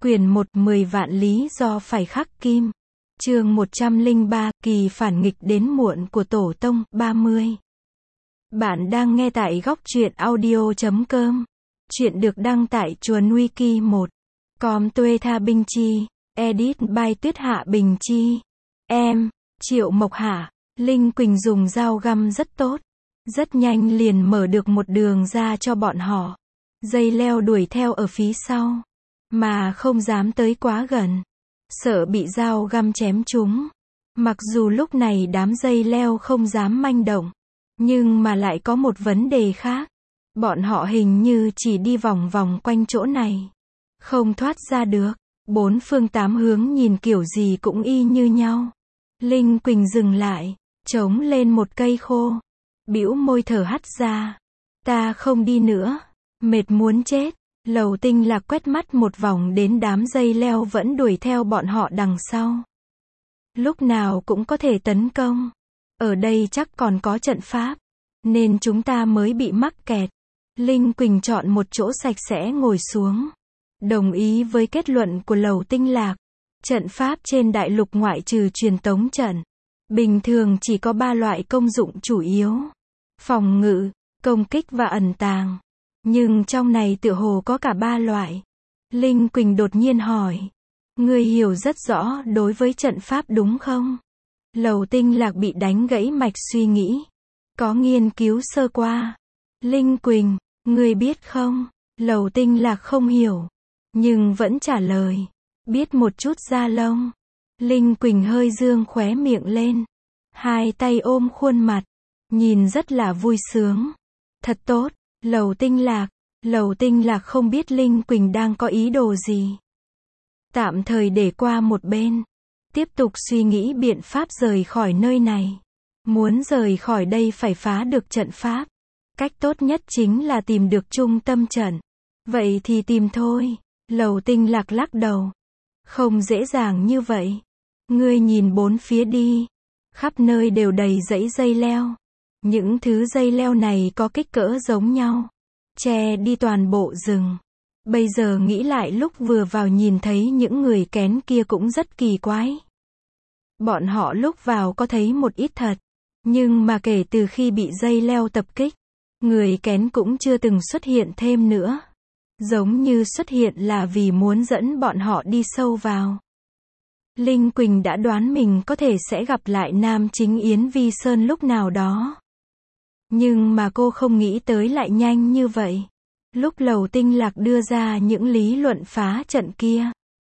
Quyển 1 10 vạn lý do phải khắc kim. Chương 103, kỳ phản nghịch đến muộn của Tổ Tông, 30. Bạn đang nghe tại góc truyện audio.com. Chuyện được đăng tại Chuồn Wiki 1. Com Tuê Tha Binh Chi. Edit by Tuyết Hạ Bình Chi. Em, Triệu Mộc Hạ. Linh Quỳnh dùng dao găm rất tốt. Rất nhanh liền mở được một đường ra cho bọn họ. Dây leo đuổi theo ở phía sau. Mà không dám tới quá gần. Sợ bị dao găm chém chúng. Mặc dù lúc này đám dây leo không dám manh động. Nhưng mà lại có một vấn đề khác. Bọn họ hình như chỉ đi vòng vòng quanh chỗ này. Không thoát ra được. Bốn phương tám hướng nhìn kiểu gì cũng y như nhau. Linh Quỳnh dừng lại. Chống lên một cây khô. Bĩu môi thở hắt ra. Ta không đi nữa. Mệt muốn chết. Lầu Tinh Lạc quét mắt một vòng đến đám dây leo vẫn đuổi theo bọn họ đằng sau. Lúc nào cũng có thể tấn công. Ở đây chắc còn có trận pháp. Nên chúng ta mới bị mắc kẹt. Linh Quỳnh chọn một chỗ sạch sẽ ngồi xuống. Đồng ý với kết luận của Lầu Tinh Lạc. Trận pháp trên đại lục ngoại trừ truyền tống trận. Bình thường chỉ có 3 loại công dụng chủ yếu. Phòng ngự, công kích và ẩn tàng. Nhưng trong này tựa hồ có cả 3 loại. Linh Quỳnh đột nhiên hỏi. Ngươi hiểu rất rõ đối với trận pháp đúng không? Lầu Tinh Lạc bị đánh gãy mạch suy nghĩ. Có nghiên cứu sơ qua. Linh Quỳnh, ngươi biết không? Lầu Tinh Lạc không hiểu. Nhưng vẫn trả lời. Biết một chút da lông. Linh Quỳnh hơi dương khóe miệng lên. Hai tay ôm khuôn mặt. Nhìn rất là vui sướng. Thật tốt. Lầu Tinh Lạc không biết Linh Quỳnh đang có ý đồ gì. Tạm thời để qua một bên. Tiếp tục suy nghĩ biện pháp rời khỏi nơi này. Muốn rời khỏi đây phải phá được trận pháp. Cách tốt nhất chính là tìm được trung tâm trận. Vậy thì tìm thôi. Lầu Tinh Lạc lắc đầu. Không dễ dàng như vậy. Ngươi nhìn bốn phía đi. Khắp nơi đều đầy dãy dây leo. Những thứ dây leo này có kích cỡ giống nhau. Che đi toàn bộ rừng. Bây giờ nghĩ lại lúc vừa vào nhìn thấy những người kén kia cũng rất kỳ quái. Bọn họ lúc vào có thấy một ít thật. Nhưng mà kể từ khi bị dây leo tập kích, người kén cũng chưa từng xuất hiện thêm nữa. Giống như xuất hiện là vì muốn dẫn bọn họ đi sâu vào. Linh Quỳnh đã đoán mình có thể sẽ gặp lại nam chính Yến Vi Sơn lúc nào đó. Nhưng mà cô không nghĩ tới lại nhanh như vậy. Lúc Lầu Tinh Lạc đưa ra những lý luận phá trận kia.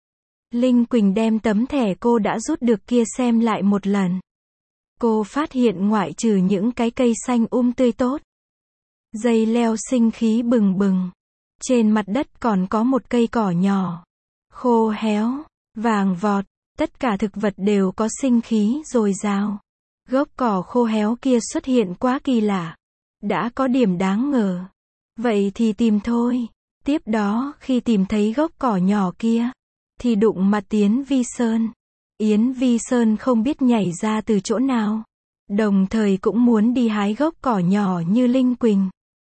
Linh Quỳnh đem tấm thẻ cô đã rút được kia xem lại một lần. Cô phát hiện ngoại trừ những cái cây xanh tươi tốt. Dây leo sinh khí bừng bừng. Trên mặt đất còn có một cây cỏ nhỏ. Khô héo, vàng vọt. Tất cả thực vật đều có sinh khí dồi dào. Gốc cỏ khô héo kia xuất hiện quá kỳ lạ. Đã có điểm đáng ngờ. Vậy thì tìm thôi. Tiếp đó khi tìm thấy gốc cỏ nhỏ kia. Thì đụng mặt Yến Vi Sơn. Yến Vi Sơn không biết nhảy ra từ chỗ nào. Đồng thời cũng muốn đi hái gốc cỏ nhỏ như Linh Quỳnh.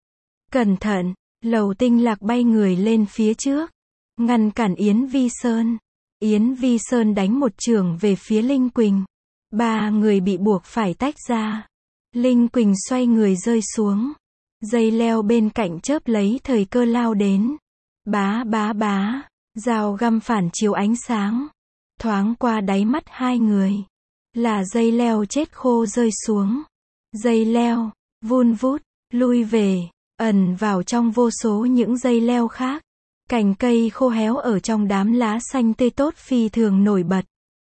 Cẩn thận. Lầu Tinh Lạc bay người lên phía trước. Ngăn cản Yến Vi Sơn. Yến Vi Sơn đánh một chưởng về phía Linh Quỳnh. 3 người bị buộc phải tách ra. Linh Quỳnh xoay người rơi xuống. Dây leo bên cạnh chớp lấy thời cơ lao đến. Bá bá bá. Dao găm phản chiếu ánh sáng. Thoáng qua đáy mắt 2 người. Là dây leo chết khô rơi xuống. Dây leo, vun vút, lui về, ẩn vào trong vô số những dây leo khác. Cành cây khô héo ở trong đám lá xanh tươi tốt phi thường nổi bật.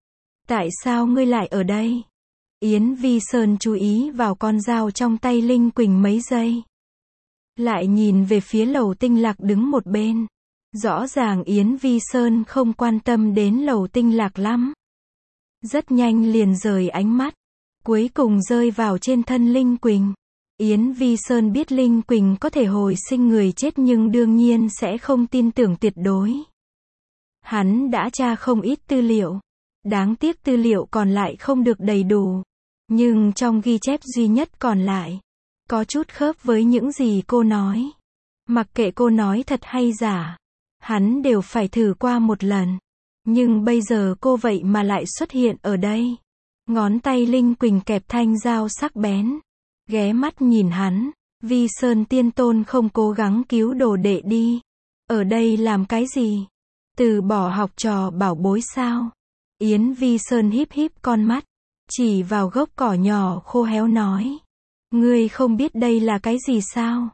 Tại sao ngươi lại ở đây? Yến Vi Sơn chú ý vào con dao trong tay Linh Quỳnh mấy giây. Lại nhìn về phía Lầu Tinh Lạc đứng một bên. Rõ ràng Yến Vi Sơn không quan tâm đến Lầu Tinh Lạc lắm. Rất nhanh liền rời ánh mắt. Cuối cùng rơi vào trên thân Linh Quỳnh. Yến Vi Sơn biết Linh Quỳnh có thể hồi sinh người chết nhưng đương nhiên sẽ không tin tưởng tuyệt đối. Hắn đã tra không ít tư liệu. Đáng tiếc tư liệu còn lại không được đầy đủ. Nhưng trong ghi chép duy nhất còn lại, có chút khớp với những gì cô nói. Mặc kệ cô nói thật hay giả, Hắn đều phải thử qua một lần. Nhưng bây giờ cô vậy mà lại xuất hiện ở đây. Ngón tay Linh Quỳnh kẹp thanh dao sắc bén. Ghé mắt nhìn hắn. Vi Sơn tiên tôn không cố gắng cứu đồ đệ đi. Ở đây làm cái gì? Từ bỏ học trò bảo bối sao? Yến Vi Sơn híp híp con mắt. Chỉ vào gốc cỏ nhỏ khô héo nói. Ngươi không biết đây là cái gì sao?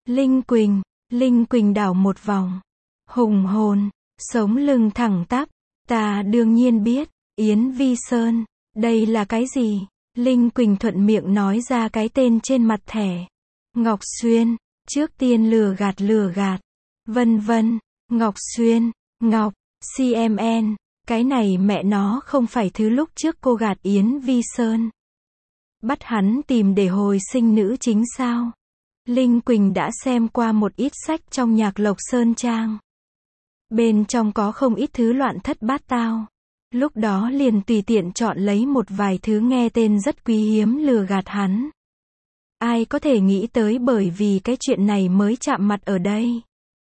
Linh Quỳnh đảo một vòng. Hùng hồn, sống lưng thẳng tắp. Ta đương nhiên biết. Yến Vi Sơn, đây là cái gì? Linh Quỳnh thuận miệng nói ra cái tên trên mặt thẻ. Ngọc Xuyên, trước tiên lừa gạt. Vân vân, Ngọc Xuyên, Ngọc, CMN, cái này mẹ nó không phải thứ lúc trước cô gạt Yến Vi Sơn. Bắt hắn tìm để hồi sinh nữ chính sao? Linh Quỳnh đã xem qua một ít sách trong Nhạc Lộc Sơn Trang. Bên trong có không ít thứ loạn thất bát tao. Lúc đó liền tùy tiện chọn lấy một vài thứ nghe tên rất quý hiếm lừa gạt hắn. Ai có thể nghĩ tới bởi vì cái chuyện này mới chạm mặt ở đây.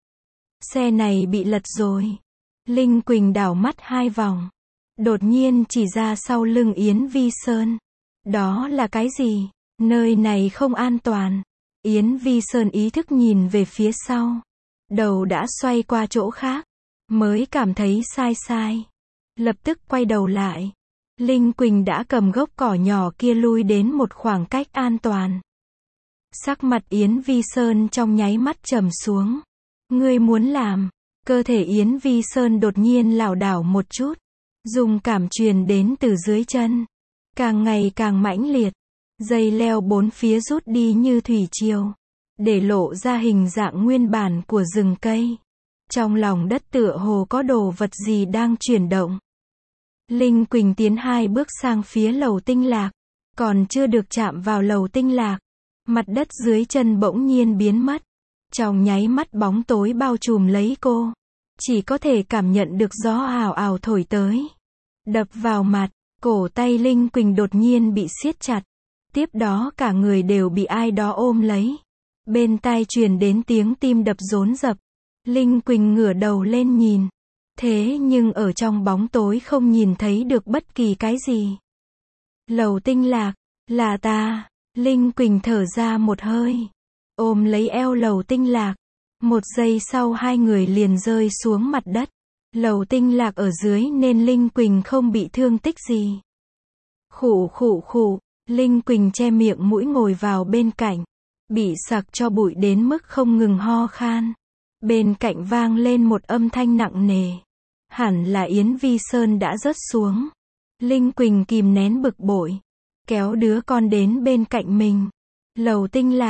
Xe này bị lật rồi. Linh Quỳnh đảo mắt 2 vòng. Đột nhiên chỉ ra sau lưng Yến Vi Sơn. Đó là cái gì? Nơi này không an toàn. Yến Vi Sơn ý thức nhìn về phía sau. Đầu đã xoay qua chỗ khác. Mới cảm thấy sai. Lập tức quay đầu lại. Linh Quỳnh đã cầm gốc cỏ nhỏ kia lui đến một khoảng cách an toàn. Sắc mặt Yến Vi Sơn trong nháy mắt trầm xuống. Ngươi muốn làm? Cơ thể Yến Vi Sơn đột nhiên lảo đảo một chút. Dùng cảm truyền đến từ dưới chân. Càng ngày càng mãnh liệt. Dây leo bốn phía rút đi như thủy triều. Để lộ ra hình dạng nguyên bản của rừng cây. Trong lòng đất tựa hồ có đồ vật gì đang chuyển động. Linh Quỳnh tiến 2 bước sang phía lầu tinh lạc. Còn chưa được chạm vào lầu tinh lạc. Mặt đất dưới chân bỗng nhiên biến mất. Trong nháy mắt bóng tối bao trùm lấy cô. Chỉ có thể cảm nhận được gió ào ào thổi tới. Đập vào mặt, cổ tay Linh Quỳnh đột nhiên bị siết chặt. Tiếp đó cả người đều bị ai đó ôm lấy. Bên tai truyền đến tiếng tim đập dồn dập. Linh Quỳnh ngửa đầu lên nhìn. Thế nhưng ở trong bóng tối không nhìn thấy được bất kỳ cái gì. Lầu tinh lạc, là ta. Linh Quỳnh thở ra một hơi. Ôm lấy eo lầu tinh lạc. Một giây sau hai người liền rơi xuống mặt đất. Lầu tinh lạc ở dưới nên Linh Quỳnh không bị thương tích gì. Khụ. Linh Quỳnh che miệng mũi ngồi vào bên cạnh. Bị sặc cho bụi đến mức không ngừng ho khan. Bên cạnh vang lên một âm thanh nặng nề. Hẳn là Yến Vi Sơn đã rớt xuống. Linh Quỳnh kìm nén bực bội. Kéo đứa con đến bên cạnh mình. Lầu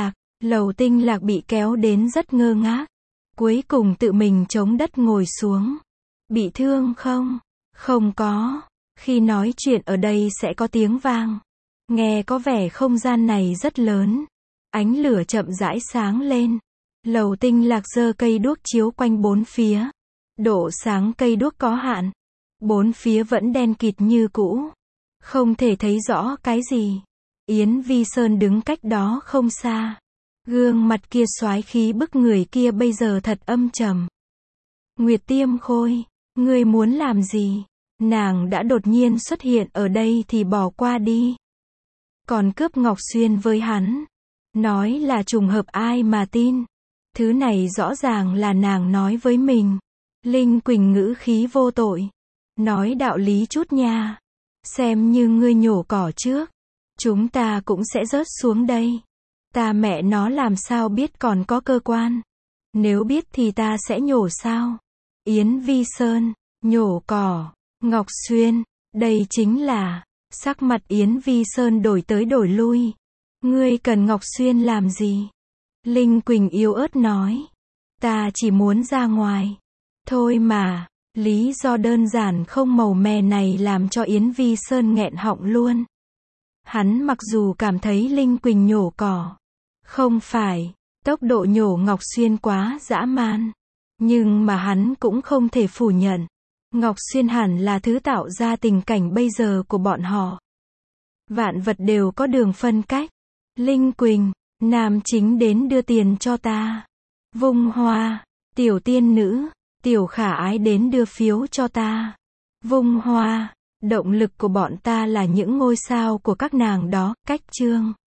tinh lạc bị kéo đến rất ngơ ngác. Cuối cùng tự mình chống đất ngồi xuống. Bị thương không? Không có. Khi nói chuyện ở đây sẽ có tiếng vang. Nghe có vẻ không gian này rất lớn. Ánh lửa chậm rãi sáng lên. Lầu tinh lạc giơ cây đuốc chiếu quanh bốn phía. Độ sáng cây đuốc có hạn. Bốn phía vẫn đen kịt như cũ. Không thể thấy rõ cái gì. Yến Vi Sơn đứng cách đó không xa. Gương mặt kia soái khí bức người kia bây giờ thật âm trầm. Nguyệt Tiêm Khôi, ngươi muốn làm gì? Nàng đã đột nhiên xuất hiện ở đây thì bỏ qua đi. Còn cướp Ngọc Xuyên với hắn. Nói là trùng hợp ai mà tin. Thứ này rõ ràng là nàng nói với mình. Linh Quỳnh ngữ khí vô tội. Nói đạo lý chút nha. Xem như ngươi nhổ cỏ trước. Chúng ta cũng sẽ rớt xuống đây. Ta mẹ nó làm sao biết còn có cơ quan. Nếu biết thì ta sẽ nhổ sao? Yến Vi Sơn, nhổ cỏ, Ngọc Xuyên, đây chính là, sắc mặt Yến Vi Sơn đổi tới đổi lui. Ngươi cần Ngọc Xuyên làm gì? Linh Quỳnh yếu ớt nói. Ta chỉ muốn ra ngoài. Thôi mà, lý do đơn giản không màu mè này làm cho Yến Vi Sơn nghẹn họng luôn. Hắn mặc dù cảm thấy Linh Quỳnh nhổ cỏ. Không phải, tốc độ nhổ Ngọc Xuyên quá dã man. Nhưng mà hắn cũng không thể phủ nhận. Ngọc Xuyên hẳn là thứ tạo ra tình cảnh bây giờ của bọn họ. Vạn vật đều có đường phân cách. Linh Quỳnh, nam chính đến đưa tiền cho ta. Vung hoa, tiểu tiên nữ, Tiểu Khả Ái đến đưa phiếu cho ta. Vung hoa. Động lực của bọn ta là những ngôi sao của các nàng đó. Cách chương.